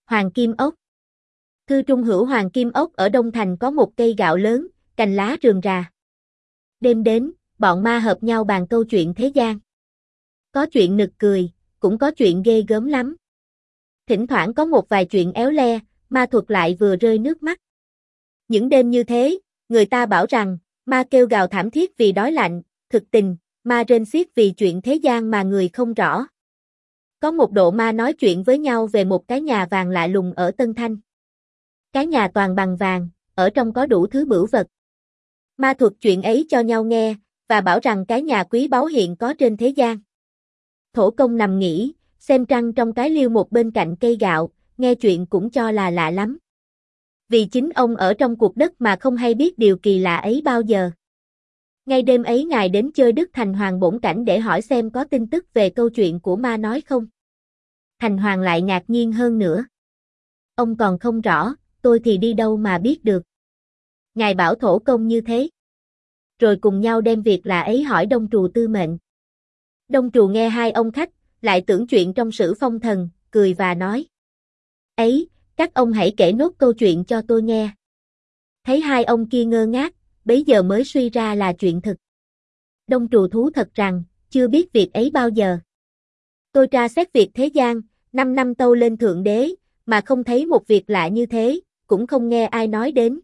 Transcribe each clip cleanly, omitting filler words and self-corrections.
Hoàng kim ốc. Thư trung hữu hoàng kim ốc ở Đông Thành có một cây gạo lớn, cành lá rườm rà. Đêm đến, bọn ma hợp nhau bàn câu chuyện thế gian. Có chuyện nực cười, cũng có chuyện ghê gớm lắm. Thỉnh thoảng có một vài chuyện éo le, ma thuật lại vừa rơi nước mắt. Những đêm như thế, người ta bảo rằng, ma kêu gào thảm thiết vì đói lạnh, thực tình, ma rên xiết vì chuyện thế gian mà người không rõ. Có một độ ma nói chuyện với nhau về một cái nhà vàng lạ lùng ở Tân Thanh. Cái nhà toàn bằng vàng, ở trong có đủ thứ bửu vật. Ma thuật chuyện ấy cho nhau nghe, và bảo rằng cái nhà quý báu hiện có trên thế gian. Thổ công nằm nghỉ, xem trăng trong cái liêu một bên cạnh cây gạo, nghe chuyện cũng cho là lạ lắm. Vì chính ông ở trong cuộc đất mà không hay biết điều kỳ lạ ấy bao giờ. Ngay đêm ấy ngài đến chơi Đức Thành Hoàng bổn cảnh để hỏi xem có tin tức về câu chuyện của ma nói không. Thành Hoàng lại ngạc nhiên hơn nữa. Ông còn không rõ, tôi thì đi đâu mà biết được. Ngài bảo thổ công như thế. Rồi cùng nhau đem việc lạ ấy hỏi Đông Trù tư mệnh. Đông Trù nghe hai ông khách, lại tưởng chuyện trong sử phong thần, cười và nói. Ấy, các ông hãy kể nốt câu chuyện cho tôi nghe. Thấy hai ông kia ngơ ngác, bấy giờ mới suy ra là chuyện thực. Đông Trù thú thật rằng, chưa biết việc ấy bao giờ. Tôi tra xét việc thế gian, 5 năm tâu lên Thượng Đế, mà không thấy một việc lạ như thế, cũng không nghe ai nói đến.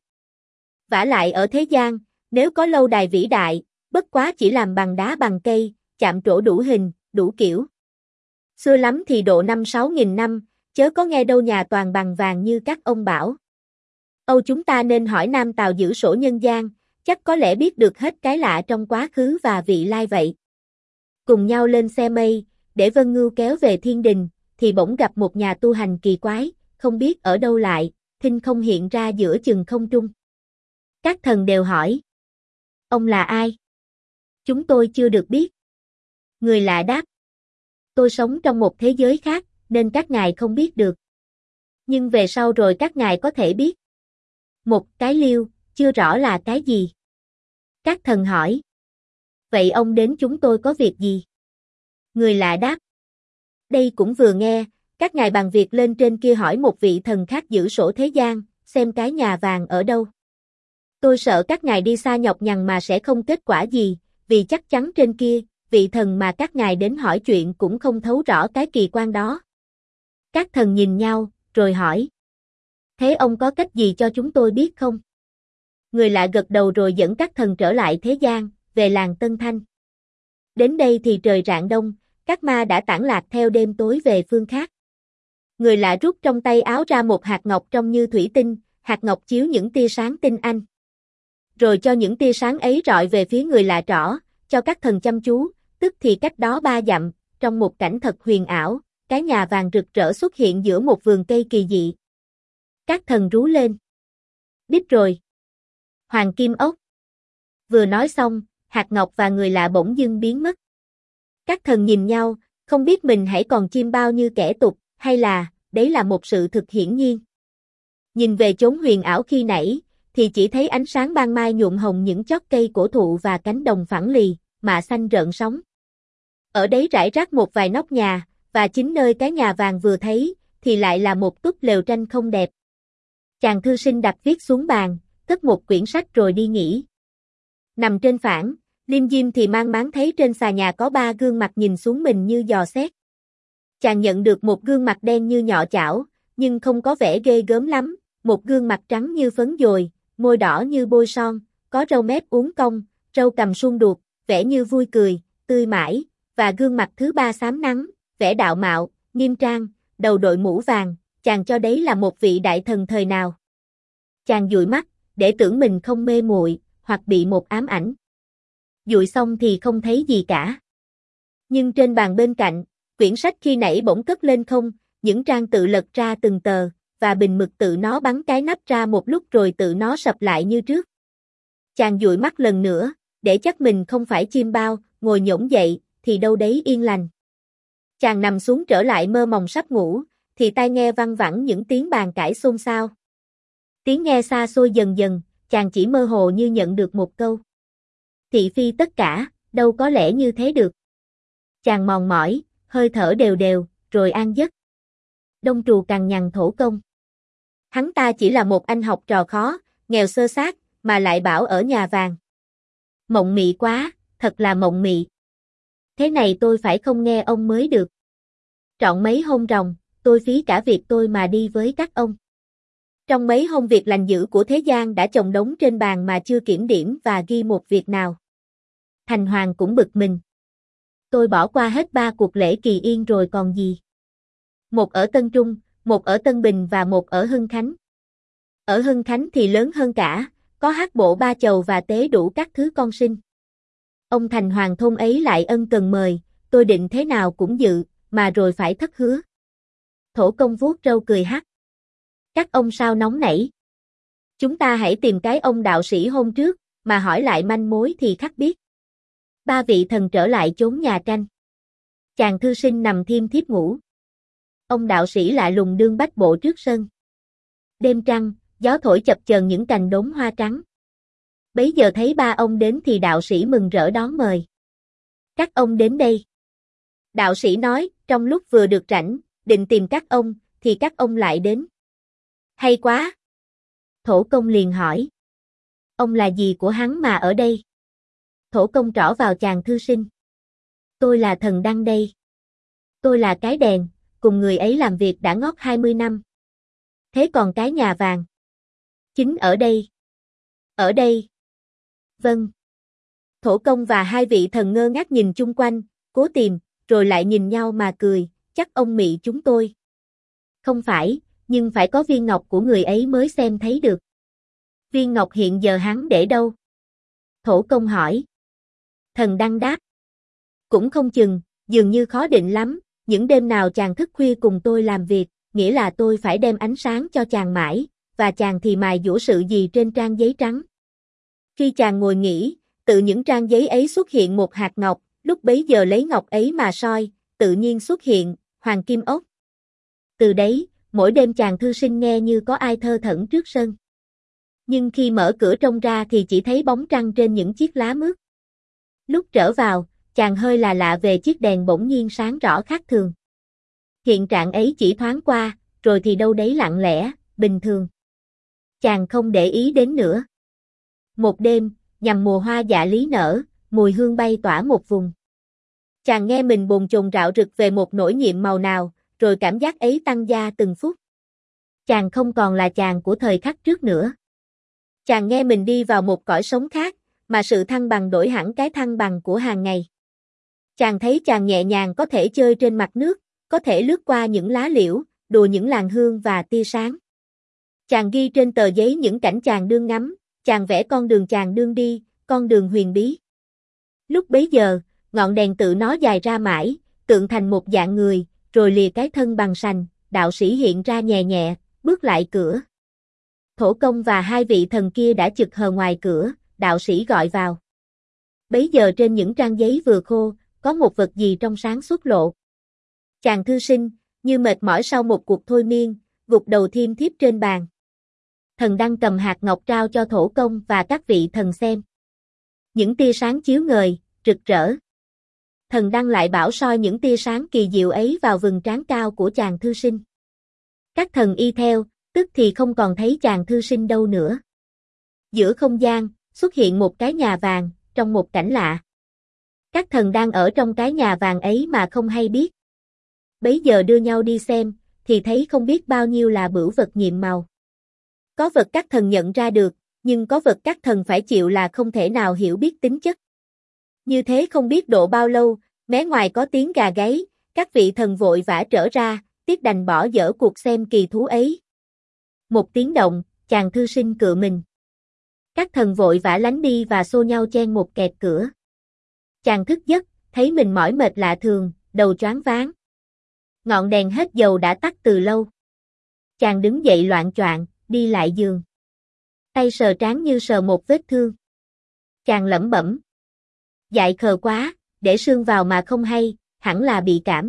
Vả lại ở thế gian, nếu có lâu đài vĩ đại, bất quá chỉ làm bằng đá bằng cây, chạm trổ đủ hình, đủ kiểu. Xưa lắm thì độ 5-6 nghìn năm, chớ có nghe đâu nhà toàn bằng vàng như các ông bảo. Âu chúng ta nên hỏi Nam Tào giữ sổ nhân gian, chắc có lẽ biết được hết cái lạ trong quá khứ và vị lai vậy. Cùng nhau lên xe mây, để Vân Ngưu kéo về thiên đình, thì bỗng gặp một nhà tu hành kỳ quái, không biết ở đâu lại, thinh không hiện ra giữa chừng không trung. Các thần đều hỏi. Ông là ai? Chúng tôi chưa được biết. Người lạ đáp. Tôi sống trong một thế giới khác, nên các ngài không biết được. Nhưng về sau rồi các ngài có thể biết. Một cái liêu, chưa rõ là cái gì. Các thần hỏi. Vậy ông đến chúng tôi có việc gì? Người lạ đáp. Đây cũng vừa nghe, các ngài bằng việc lên trên kia hỏi một vị thần khác giữ sổ thế gian, xem cái nhà vàng ở đâu. Tôi sợ các ngài đi xa nhọc nhằn mà sẽ không kết quả gì, vì chắc chắn trên kia, vị thần mà các ngài đến hỏi chuyện cũng không thấu rõ cái kỳ quan đó. Các thần nhìn nhau, rồi hỏi. Thế ông có cách gì cho chúng tôi biết không? Người lạ gật đầu rồi dẫn các thần trở lại thế gian, về làng Tân Thanh. Đến đây thì trời rạng đông, các ma đã tản lạc theo đêm tối về phương khác. Người lạ rút trong tay áo ra một hạt ngọc trông như thủy tinh, hạt ngọc chiếu những tia sáng tinh anh. Rồi cho những tia sáng ấy rọi về phía người lạ trỏ, cho các thần chăm chú, tức thì cách đó 3 dặm, trong một cảnh thật huyền ảo, cái nhà vàng rực rỡ xuất hiện giữa một vườn cây kỳ dị. Các thần rú lên. Đích rồi. Hoàng kim ốc. Vừa nói xong, hạt ngọc và người lạ bỗng dưng biến mất. Các thần nhìn nhau, không biết mình hãy còn chiêm bao như kẻ tục, hay là, đấy là một sự thực hiển nhiên. Nhìn về chốn huyền ảo khi nãy, thì chỉ thấy ánh sáng ban mai nhuộm hồng những chót cây cổ thụ và cánh đồng phẳng lì, mạ xanh rợn sóng. Ở đấy rải rác một vài nóc nhà, và chính nơi cái nhà vàng vừa thấy, thì lại là một túp lều tranh không đẹp. Chàng thư sinh đặt viết xuống bàn, cất một quyển sách rồi đi nghỉ. Nằm trên phản, Liêm Diêm thì mang máng thấy trên xà nhà có 3 gương mặt nhìn xuống mình như dò xét. Chàng nhận được một gương mặt đen như nhọ chảo, nhưng không có vẻ ghê gớm lắm, một gương mặt trắng như phấn dồi, môi đỏ như bôi son, có râu mép uốn cong, râu cằm suông đuột, vẻ như vui cười, tươi mãi, và gương mặt thứ 3 xám nắng, vẻ đạo mạo, nghiêm trang, đầu đội mũ vàng, chàng cho đấy là một vị đại thần thời nào. Chàng dụi mắt, để tưởng mình không mê muội, hoặc bị một ám ảnh. Dụi xong thì không thấy gì cả. Nhưng trên bàn bên cạnh, quyển sách khi nãy bỗng cất lên không, những trang tự lật ra từng tờ, và bình mực tự nó bắn cái nắp ra một lúc rồi tự nó sập lại như trước. Chàng dụi mắt lần nữa, để chắc mình không phải chim bao, ngồi nhổm dậy, thì đâu đấy yên lành. Chàng nằm xuống trở lại mơ mộng sắp ngủ, thì tai nghe văng vẳng những tiếng bàn cãi xôn xao. Tiếng nghe xa xôi dần dần, chàng chỉ mơ hồ như nhận được một câu. Thị phi tất cả, đâu có lẽ như thế được. Chàng mòn mỏi, hơi thở đều đều, rồi an giấc. Đông trù cằn nhằn thổ công. Hắn ta chỉ là một anh học trò khó, nghèo xơ xác, mà lại bảo ở nhà vàng. Mộng mị quá, thật là mộng mị. Thế này tôi phải không nghe ông mới được. Trọn mấy hôm ròng, tôi phí cả việc tôi mà đi với các ông. Trong mấy hôm việc lành dữ của thế gian đã chồng đống trên bàn mà chưa kiểm điểm và ghi một việc nào. Thành Hoàng cũng bực mình. Tôi bỏ qua hết 3 cuộc lễ kỳ yên rồi còn gì. Một ở Tân Trung, một ở Tân Bình và một ở Hưng Khánh. Ở Hưng Khánh thì lớn hơn cả, có hát bộ 3 chầu và tế đủ các thứ con sinh. Ông Thành Hoàng thôn ấy lại ân cần mời, tôi định thế nào cũng dự, mà rồi phải thất hứa. Thổ công vuốt râu cười hắc. Các ông sao nóng nảy? Chúng ta hãy tìm cái ông đạo sĩ hôm trước, mà hỏi lại manh mối thì khắc biết. 3 vị thần trở lại chốn nhà tranh. Chàng thư sinh nằm thiêm thiếp ngủ. Ông đạo sĩ lạ lùng đương bách bộ trước sân. Đêm trăng, gió thổi chập chờn những cành đốm hoa trắng. Bấy giờ thấy 3 ông đến thì đạo sĩ mừng rỡ đón mời. Các ông đến đây. Đạo sĩ nói, trong lúc vừa được rảnh, định tìm các ông, thì các ông lại đến. Hay quá. Thổ công liền hỏi. Ông là gì của hắn mà ở đây? Thổ công trỏ vào chàng thư sinh. Tôi là thần Đăng đây. Tôi là cái đèn, cùng người ấy làm việc đã ngót 20 năm. Thế còn cái nhà vàng? Chính ở đây. Ở đây. Vâng. Thổ công và 2 vị thần ngơ ngác nhìn chung quanh, cố tìm, rồi lại nhìn nhau mà cười, chắc ông mị chúng tôi. Không phải, nhưng phải có viên ngọc của người ấy mới xem thấy được. Viên ngọc hiện giờ hắn để đâu? Thổ công hỏi. Thần Đăng đáp. Cũng không chừng, dường như khó định lắm, những đêm nào chàng thức khuya cùng tôi làm việc, nghĩa là tôi phải đem ánh sáng cho chàng mãi, và chàng thì mài dũa sự gì trên trang giấy trắng. Khi chàng ngồi nghỉ, tự những trang giấy ấy xuất hiện một hạt ngọc, lúc bấy giờ lấy ngọc ấy mà soi, tự nhiên xuất hiện, hoàng kim ốc. Từ đấy, mỗi đêm chàng thư sinh nghe như có ai thơ thẩn trước sân. Nhưng khi mở cửa trông ra thì chỉ thấy bóng trăng trên những chiếc lá mướt. Lúc trở vào, chàng hơi là lạ về chiếc đèn bỗng nhiên sáng rõ khác thường. Hiện trạng ấy chỉ thoáng qua, rồi thì đâu đấy lặng lẽ, bình thường. Chàng không để ý đến nữa. Một đêm, nhằm mùa hoa dạ lý nở, mùi hương bay tỏa một vùng. Chàng nghe mình bồn chồn rạo rực về một nỗi nhiệm màu nào, rồi cảm giác ấy tăng gia từng phút. Chàng không còn là chàng của thời khắc trước nữa. Chàng nghe mình đi vào một cõi sống khác, mà sự thăng bằng đổi hẳn cái thăng bằng của hàng ngày. Chàng thấy chàng nhẹ nhàng có thể chơi trên mặt nước, có thể lướt qua những lá liễu, đùa những làn hương và tia sáng. Chàng ghi trên tờ giấy những cảnh chàng đương ngắm, chàng vẽ con đường chàng đương đi, con đường huyền bí. Lúc bấy giờ, ngọn đèn tự nó dài ra mãi, tượng thành một dạng người, rồi lìa cái thân bằng sành, đạo sĩ hiện ra nhẹ nhẹ, bước lại cửa. Thổ công và 2 vị thần kia đã chực hờ ngoài cửa, đạo sĩ gọi vào. Bấy giờ trên những trang giấy vừa khô, có một vật gì trong sáng xuất lộ. Chàng thư sinh, như mệt mỏi sau một cuộc thôi miên, gục đầu thiêm thiếp trên bàn. Thần Đăng cầm hạt ngọc trao cho thổ công và các vị thần xem. Những tia sáng chiếu ngời, rực rỡ. Thần Đăng lại bảo soi những tia sáng kỳ diệu ấy vào vầng trán cao của chàng thư sinh. Các thần y theo, tức thì không còn thấy chàng thư sinh đâu nữa. Giữa không gian, xuất hiện một cái nhà vàng, trong một cảnh lạ. Các thần đang ở trong cái nhà vàng ấy mà không hay biết. Bấy giờ đưa nhau đi xem, thì thấy không biết bao nhiêu là bửu vật nhiệm màu. Có vật các thần nhận ra được, nhưng có vật các thần phải chịu là không thể nào hiểu biết tính chất. Như thế không biết độ bao lâu, mé ngoài có tiếng gà gáy, các vị thần vội vã trở ra, tiếc đành bỏ dở cuộc xem kỳ thú ấy. Một tiếng động, chàng thư sinh cựa mình. Các thần vội vã lánh đi và xô nhau chen một kẹt cửa. Chàng thức giấc, thấy mình mỏi mệt lạ thường, đầu choáng váng. Ngọn đèn hết dầu đã tắt từ lâu. Chàng đứng dậy loạng choạng, đi lại giường. Tay sờ trán như sờ một vết thương. Chàng lẩm bẩm. Dại khờ quá, để sương vào mà không hay, hẳn là bị cảm.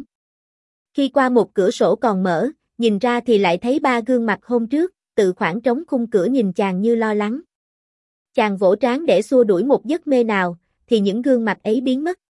Khi qua một cửa sổ còn mở, nhìn ra thì lại thấy 3 gương mặt hôm trước, tự khoảng trống khung cửa nhìn chàng như lo lắng. Chàng vỗ trán để xua đuổi một giấc mê nào, thì những gương mặt ấy biến mất.